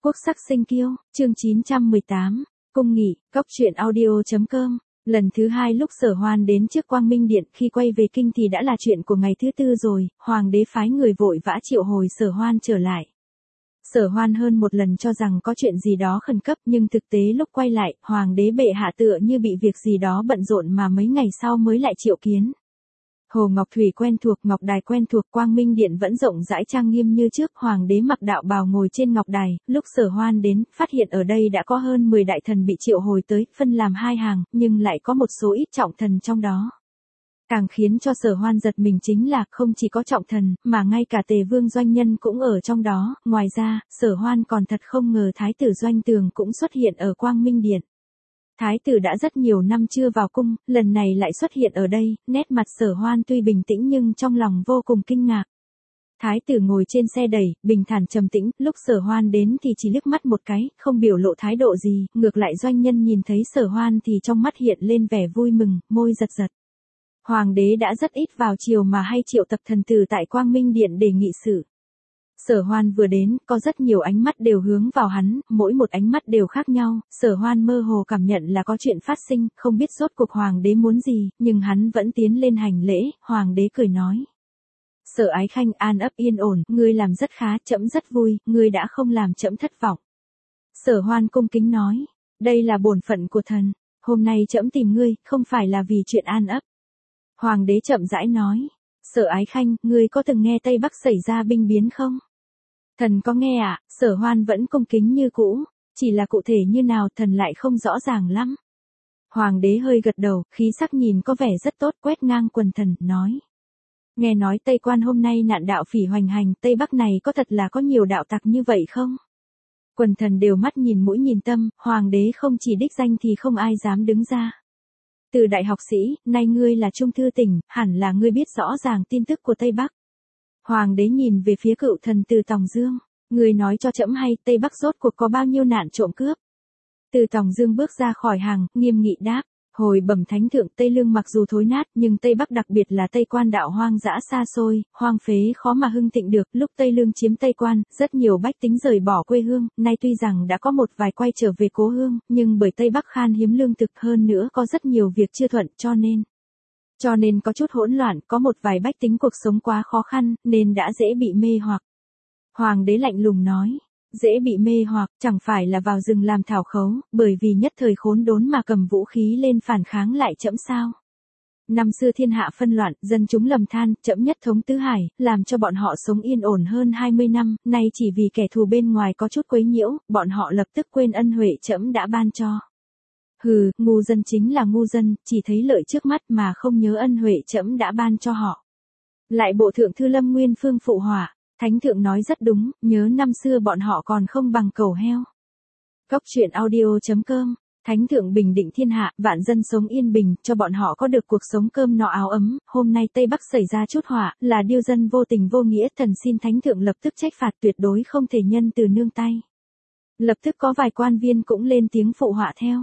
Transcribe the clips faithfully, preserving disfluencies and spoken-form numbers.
Quốc sắc sinh kiêu, chương chín trăm mười tám, cung nghị, cóc truyện audio.com. Lần thứ hai lúc Sở Hoan đến trước Quang Minh Điện, khi quay về kinh thì đã là chuyện của ngày thứ tư rồi, hoàng đế phái người vội vã triệu hồi Sở Hoan trở lại. Sở Hoan hơn một lần cho rằng có chuyện gì đó khẩn cấp, nhưng thực tế lúc quay lại, hoàng đế bệ hạ tựa như bị việc gì đó bận rộn mà mấy ngày sau mới lại triệu kiến. Hồ Ngọc Thủy quen thuộc, Ngọc Đài quen thuộc, Quang Minh Điện vẫn rộng rãi trang nghiêm như trước, hoàng đế mặc đạo bào ngồi trên Ngọc Đài. Lúc Sở Hoan đến, phát hiện ở đây đã có hơn mười đại thần bị triệu hồi tới, phân làm hai hàng, nhưng lại có một số ít trọng thần trong đó. Càng khiến cho Sở Hoan giật mình chính là không chỉ có trọng thần, mà ngay cả Tề Vương Doanh Nhân cũng ở trong đó. Ngoài ra, Sở Hoan còn thật không ngờ Thái tử Doanh Tường cũng xuất hiện ở Quang Minh Điện. Thái tử đã rất nhiều năm chưa vào cung, lần này lại xuất hiện ở đây, nét mặt Sở Hoan tuy bình tĩnh nhưng trong lòng vô cùng kinh ngạc. Thái tử ngồi trên xe đẩy, bình thản trầm tĩnh, lúc Sở Hoan đến thì chỉ liếc mắt một cái, không biểu lộ thái độ gì, ngược lại Doanh Nhân nhìn thấy Sở Hoan thì trong mắt hiện lên vẻ vui mừng, môi giật giật. Hoàng đế đã rất ít vào triều mà hay triệu tập thần tử tại Quang Minh Điện để nghị sự. Sở Hoan vừa đến, có rất nhiều ánh mắt đều hướng vào hắn, mỗi một ánh mắt đều khác nhau. Sở Hoan mơ hồ cảm nhận là có chuyện phát sinh, không biết rốt cuộc hoàng đế muốn gì, nhưng hắn vẫn tiến lên hành lễ. Hoàng đế cười nói: Sở Ái Khanh, an ấp yên ổn, ngươi làm rất khá, trẫm rất vui, ngươi đã không làm trẫm thất vọng. Sở Hoan cung kính nói: đây là bổn phận của thần, hôm nay trẫm tìm ngươi, không phải là vì chuyện an ấp. Hoàng đế chậm rãi nói: Sở Ái Khanh, ngươi có từng nghe Tây Bắc xảy ra binh biến không? Thần có nghe ạ. À? Sở Hoan vẫn cung kính như cũ, chỉ là cụ thể như nào thần lại không rõ ràng lắm. Hoàng đế hơi gật đầu, khí sắc nhìn có vẻ rất tốt, quét ngang quần thần, nói: nghe nói Tây Quan hôm nay nạn đạo phỉ hoành hành, Tây Bắc này có thật là có nhiều đạo tặc như vậy không? Quần thần đều mắt nhìn mũi nhìn tâm, hoàng đế không chỉ đích danh thì không ai dám đứng ra. Từ đại học sĩ, nay ngươi là trung thư tỉnh, hẳn là ngươi biết rõ ràng tin tức của Tây Bắc. Hoàng đế nhìn về phía cựu thần Từ Tòng Dương, ngươi nói cho trẫm hay, Tây Bắc rốt cuộc có bao nhiêu nạn trộm cướp. Từ Tòng Dương bước ra khỏi hàng, nghiêm nghị đáp: hồi bẩm thánh thượng, Tây Lương mặc dù thối nát, nhưng Tây Bắc đặc biệt là Tây Quan đạo hoang dã xa xôi, hoang phế khó mà hưng thịnh được. Lúc Tây Lương chiếm Tây Quan, rất nhiều bách tính rời bỏ quê hương, nay tuy rằng đã có một vài quay trở về cố hương, nhưng bởi Tây Bắc khan hiếm lương thực, hơn nữa có rất nhiều việc chưa thuận, cho nên cho nên có chút hỗn loạn, có một vài bách tính cuộc sống quá khó khăn, nên đã dễ bị mê hoặc. Hoàng đế lạnh lùng nói: dễ bị mê hoặc, chẳng phải là vào rừng làm thảo khấu, bởi vì nhất thời khốn đốn mà cầm vũ khí lên phản kháng lại trẫm sao? Năm xưa thiên hạ phân loạn, dân chúng lầm than, trẫm nhất thống tứ hải, làm cho bọn họ sống yên ổn hơn hai mươi năm, nay chỉ vì kẻ thù bên ngoài có chút quấy nhiễu, bọn họ lập tức quên ân huệ trẫm đã ban cho. Hừ, ngu dân chính là ngu dân, chỉ thấy lợi trước mắt mà không nhớ ân huệ trẫm đã ban cho họ. Lại bộ thượng thư Lâm Nguyên Phương phụ họa: thánh thượng nói rất đúng, nhớ năm xưa bọn họ còn không bằng cẩu heo. Cóc truyện audio.com. Thánh thượng bình định thiên hạ, vạn dân sống yên bình, cho bọn họ có được cuộc sống cơm no áo ấm. Hôm nay Tây Bắc xảy ra chút họa, là điêu dân vô tình vô nghĩa, thần xin thánh thượng lập tức trách phạt, tuyệt đối không thể nhân từ nương tay. Lập tức có vài quan viên cũng lên tiếng phụ họa theo.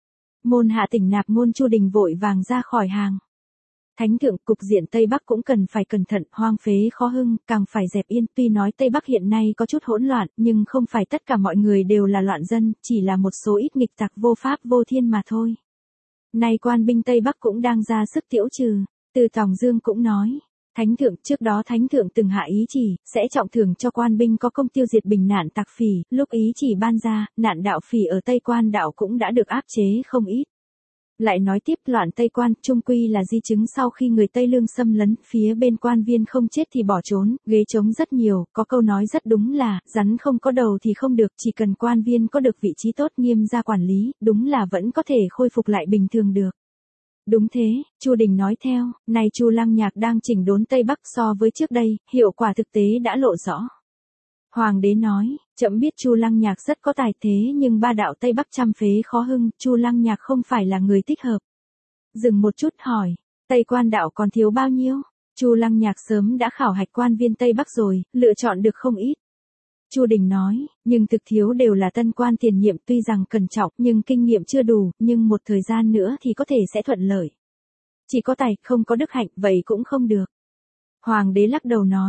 Môn hạ tỉnh Nạp Ngôn Chu Đình vội vàng ra khỏi hàng. Thánh thượng, cục diện Tây Bắc cũng cần phải cẩn thận, hoang phế khó hưng, càng phải dẹp yên. Tuy nói Tây Bắc hiện nay có chút hỗn loạn, nhưng không phải tất cả mọi người đều là loạn dân, chỉ là một số ít nghịch tặc vô pháp vô thiên mà thôi. Nay quan binh Tây Bắc cũng đang ra sức tiễu trừ. Từ Tòng Dương cũng nói: thánh thượng, trước đó thánh thượng từng hạ ý chỉ, sẽ trọng thưởng cho quan binh có công tiêu diệt bình nạn tặc phỉ, lúc ý chỉ ban ra, nạn đạo phỉ ở Tây Quan đạo cũng đã được áp chế không ít. Lại nói tiếp, loạn Tây Quan, trung quy là di chứng sau khi người Tây Lương xâm lấn, phía bên quan viên không chết thì bỏ trốn, ghế trống rất nhiều, có câu nói rất đúng là, rắn không có đầu thì không được, chỉ cần quan viên có được vị trí tốt nghiêm ra quản lý, đúng là vẫn có thể khôi phục lại bình thường được. Đúng thế, Chu Đình nói theo, nay Chu Lăng Nhạc đang chỉnh đốn Tây Bắc so với trước đây, hiệu quả thực tế đã lộ rõ. Hoàng đế nói: trẫm biết Chu Lăng Nhạc rất có tài thế, nhưng ba đạo Tây Bắc trăm phế khó hưng, Chu Lăng Nhạc không phải là người thích hợp. Dừng một chút hỏi: Tây Quan đạo còn thiếu bao nhiêu? Chu Lăng Nhạc sớm đã khảo hạch quan viên Tây Bắc rồi, lựa chọn được không ít. Chu Đình nói: nhưng thực thiếu đều là tân quan tiền nhiệm, tuy rằng cẩn trọng nhưng kinh nghiệm chưa đủ, nhưng một thời gian nữa thì có thể sẽ thuận lợi. Chỉ có tài, không có đức hạnh, vậy cũng không được. Hoàng đế lắc đầu nói: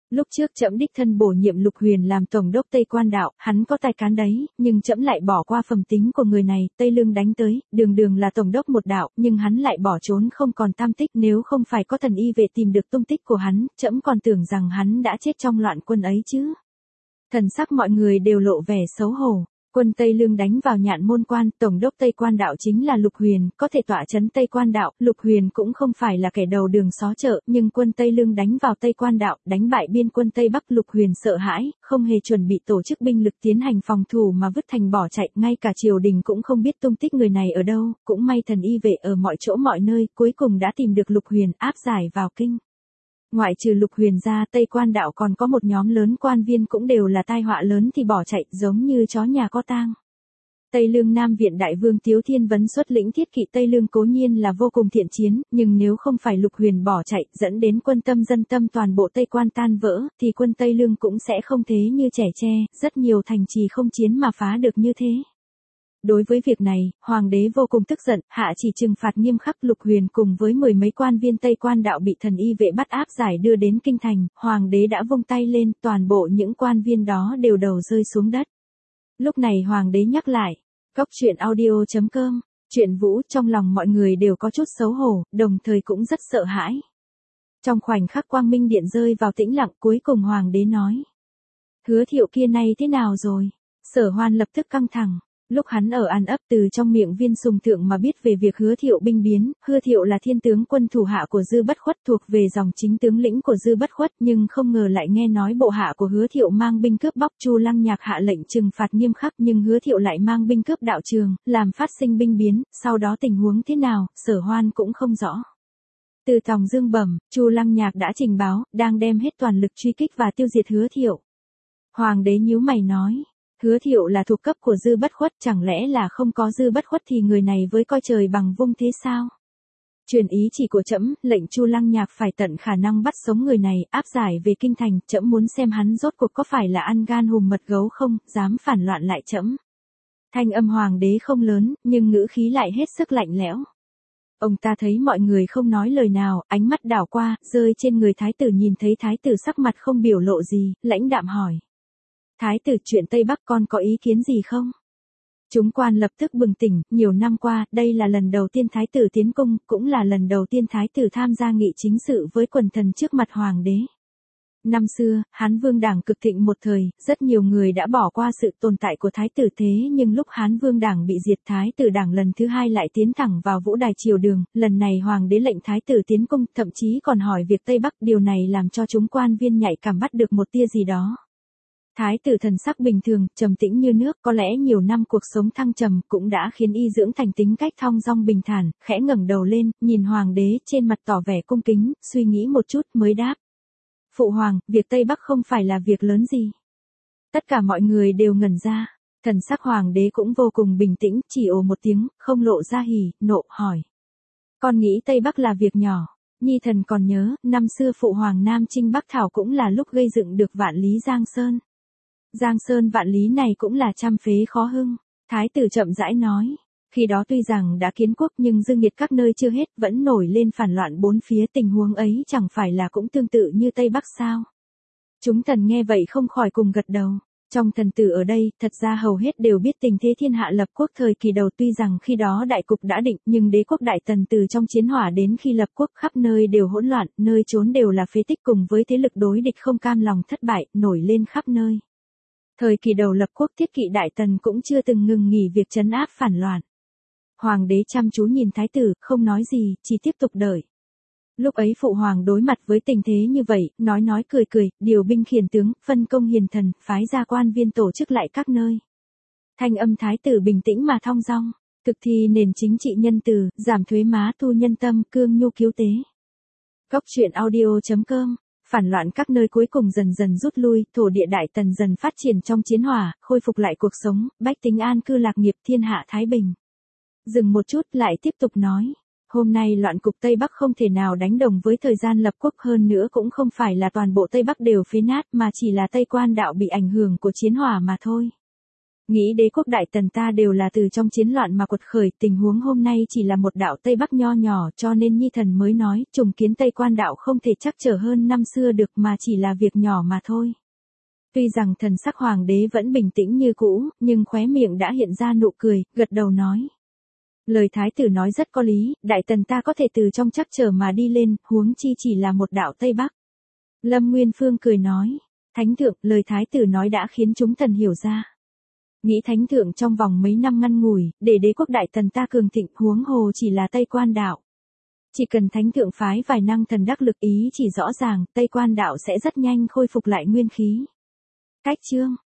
Lúc trước trẫm đích thân bổ nhiệm Lục Huyền làm tổng đốc Tây Quan đạo, hắn có tài cán đấy, nhưng trẫm lại bỏ qua phẩm tính của người này, Tây Lương đánh tới, đường đường là tổng đốc một đạo, nhưng hắn lại bỏ trốn không còn tam tích, nếu không phải có thần y vệ tìm được tung tích của hắn, trẫm còn tưởng rằng hắn đã chết trong loạn quân ấy chứ. Thần sắc mọi người đều lộ vẻ xấu hổ. Quân Tây Lương đánh vào Nhạn Môn Quan, tổng đốc Tây Quan đạo chính là Lục Huyền, có thể tọa trấn Tây Quan đạo, Lục Huyền cũng không phải là kẻ đầu đường xó chợ, nhưng quân Tây Lương đánh vào Tây Quan đạo, đánh bại biên quân Tây Bắc, Lục Huyền sợ hãi, không hề chuẩn bị tổ chức binh lực tiến hành phòng thủ mà vứt thành bỏ chạy, ngay cả triều đình cũng không biết tung tích người này ở đâu, cũng may thần y vệ ở mọi chỗ mọi nơi, cuối cùng đã tìm được Lục Huyền, áp giải vào kinh. Ngoại trừ Lục Huyền ra, Tây Quan đạo còn có một nhóm lớn quan viên cũng đều là tai họa lớn thì bỏ chạy, giống như chó nhà có tang. Tây Lương Nam Viện Đại Vương Tiếu Thiên Vấn xuất lĩnh thiết kỵ Tây Lương cố nhiên là vô cùng thiện chiến, nhưng nếu không phải Lục Huyền bỏ chạy, dẫn đến quân tâm dân tâm toàn bộ Tây Quan tan vỡ, thì quân Tây Lương cũng sẽ không thế như trẻ tre, rất nhiều thành trì không chiến mà phá được như thế. Đối với việc này, Hoàng đế vô cùng tức giận, hạ chỉ trừng phạt nghiêm khắc. Lục Huyền cùng với mười mấy quan viên Tây Quan đạo bị thần y vệ bắt áp giải đưa đến kinh thành, Hoàng đế đã vung tay lên, toàn bộ những quan viên đó đều đầu rơi xuống đất. Lúc này Hoàng đế nhắc lại, Cốc truyện audio chấm com, Truyện Vũ, trong lòng mọi người đều có chút xấu hổ, đồng thời cũng rất sợ hãi. Trong khoảnh khắc Quang Minh Điện rơi vào tĩnh lặng, cuối cùng Hoàng đế nói: Hứa Thiệu kia nay thế nào rồi? Sở Hoan lập tức căng thẳng. Lúc hắn ở An Ấp từ trong miệng Viên Sùng Thượng mà biết về việc Hứa Thiệu binh biến, Hứa Thiệu là thiên tướng quân thủ hạ của Dư Bất Khuất, thuộc về dòng chính tướng lĩnh của Dư Bất Khuất, nhưng không ngờ lại nghe nói bộ hạ của Hứa Thiệu mang binh cướp bóc. Chu Lăng Nhạc hạ lệnh trừng phạt nghiêm khắc, nhưng Hứa Thiệu lại mang binh cướp đạo trường, làm phát sinh binh biến, sau đó tình huống thế nào, Sở Hoan cũng không rõ. Từ Tòng Dương bẩm, Chu Lăng Nhạc đã trình báo, đang đem hết toàn lực truy kích và tiêu diệt Hứa Thiệu. Hoàng đế nhíu mày nói: Hứa Thiệu là thuộc cấp của Dư Bất Khuất, chẳng lẽ là không có Dư Bất Khuất thì người này với coi trời bằng vung thế sao? Truyền ý chỉ của trẫm, lệnh Chu Lăng Nhạc phải tận khả năng bắt sống người này, áp giải về kinh thành, trẫm muốn xem hắn rốt cuộc có phải là ăn gan hùm mật gấu không, dám phản loạn lại trẫm. Thanh âm Hoàng đế không lớn, nhưng ngữ khí lại hết sức lạnh lẽo. Ông ta thấy mọi người không nói lời nào, ánh mắt đảo qua, rơi trên người thái tử, nhìn thấy thái tử sắc mặt không biểu lộ gì, lãnh đạm hỏi: Thái tử, chuyện Tây Bắc con có ý kiến gì không? Chúng quan lập tức bừng tỉnh, nhiều năm qua, đây là lần đầu tiên thái tử tiến cung, cũng là lần đầu tiên thái tử tham gia nghị chính sự với quần thần trước mặt Hoàng đế. Năm xưa, Hán Vương Đảng cực thịnh một thời, rất nhiều người đã bỏ qua sự tồn tại của thái tử, thế nhưng lúc Hán Vương Đảng bị diệt, thái tử Đảng lần thứ hai lại tiến thẳng vào vũ đài triều đường, lần này Hoàng đế lệnh thái tử tiến cung, thậm chí còn hỏi việc Tây Bắc, điều này làm cho chúng quan viên nhạy cảm bắt được một tia gì đó. Thái tử thần sắc bình thường, trầm tĩnh như nước, có lẽ nhiều năm cuộc sống thăng trầm cũng đã khiến y dưỡng thành tính cách thong dong bình thản, khẽ ngẩng đầu lên, nhìn Hoàng đế, trên mặt tỏ vẻ cung kính, suy nghĩ một chút mới đáp: Phụ hoàng, việc Tây Bắc không phải là việc lớn gì. Tất cả mọi người đều ngẩn ra, thần sắc Hoàng đế cũng vô cùng bình tĩnh, chỉ ồ một tiếng, không lộ ra hỉ, nộ, hỏi: Con nghĩ Tây Bắc là việc nhỏ. Nhi thần còn nhớ, năm xưa phụ hoàng Nam Chinh Bắc Thảo cũng là lúc gây dựng được Vạn Lý Giang Sơn. Giang Sơn Vạn Lý này cũng là trăm phế khó hưng. Thái tử chậm rãi nói, khi đó tuy rằng đã kiến quốc nhưng dư nghiệt các nơi chưa hết, vẫn nổi lên phản loạn bốn phía, tình huống ấy chẳng phải là cũng tương tự như Tây Bắc sao? Chúng thần nghe vậy không khỏi cùng gật đầu. Trong thần tử ở đây, thật ra hầu hết đều biết tình thế thiên hạ lập quốc thời kỳ đầu, tuy rằng khi đó đại cục đã định, nhưng đế quốc Đại Tần từ trong chiến hỏa đến khi lập quốc khắp nơi đều hỗn loạn, nơi trốn đều là phế tích, cùng với thế lực đối địch không cam lòng thất bại, nổi lên khắp nơi. Thời kỳ đầu lập quốc, thiết kỵ Đại Tần cũng chưa từng ngừng nghỉ việc trấn áp phản loạn. Hoàng đế chăm chú nhìn thái tử, không nói gì, chỉ tiếp tục đợi. Lúc ấy phụ hoàng đối mặt với tình thế như vậy, nói nói cười cười, điều binh khiển tướng, phân công hiền thần, phái ra quan viên tổ chức lại các nơi. Thanh âm thái tử bình tĩnh mà thong dong, thực thi nền chính trị nhân từ, giảm thuế má, thu nhân tâm, cương nhu cứu tế. Cốc truyện audio chấm com. Phản loạn các nơi cuối cùng dần dần rút lui, thổ địa Đại Tần dần phát triển trong chiến hỏa, khôi phục lại cuộc sống, bách tính an cư lạc nghiệp, thiên hạ thái bình. Dừng một chút lại tiếp tục nói, hôm nay loạn cục Tây Bắc không thể nào đánh đồng với thời gian lập quốc, hơn nữa cũng không phải là toàn bộ Tây Bắc đều phế nát mà chỉ là Tây Quan đạo bị ảnh hưởng của chiến hỏa mà thôi. Nghĩ đế quốc Đại Tần ta đều là từ trong chiến loạn mà quật khởi, tình huống hôm nay chỉ là một đạo Tây Bắc nho nhỏ, cho nên Nhi thần mới nói, trùng kiến Tây Quan đạo không thể chắc trở hơn năm xưa được mà chỉ là việc nhỏ mà thôi. Tuy rằng thần sắc hoàng đế vẫn bình tĩnh như cũ, nhưng khóe miệng đã hiện ra nụ cười, gật đầu nói. Lời thái tử nói rất có lý, Đại Tần ta có thể từ trong chắc trở mà đi lên, huống chi chỉ là một đạo Tây Bắc. Lâm Nguyên Phương cười nói, thánh thượng, lời thái tử nói đã khiến chúng thần hiểu ra. Nghĩ thánh thượng trong vòng mấy năm ngăn ngủi, để đế quốc Đại Tần ta cường thịnh, huống hồ chỉ là Tây Quan đạo. Chỉ cần thánh thượng phái vài năng thần đắc lực ý chỉ rõ ràng, Tây Quan đạo sẽ rất nhanh khôi phục lại nguyên khí. Cách chương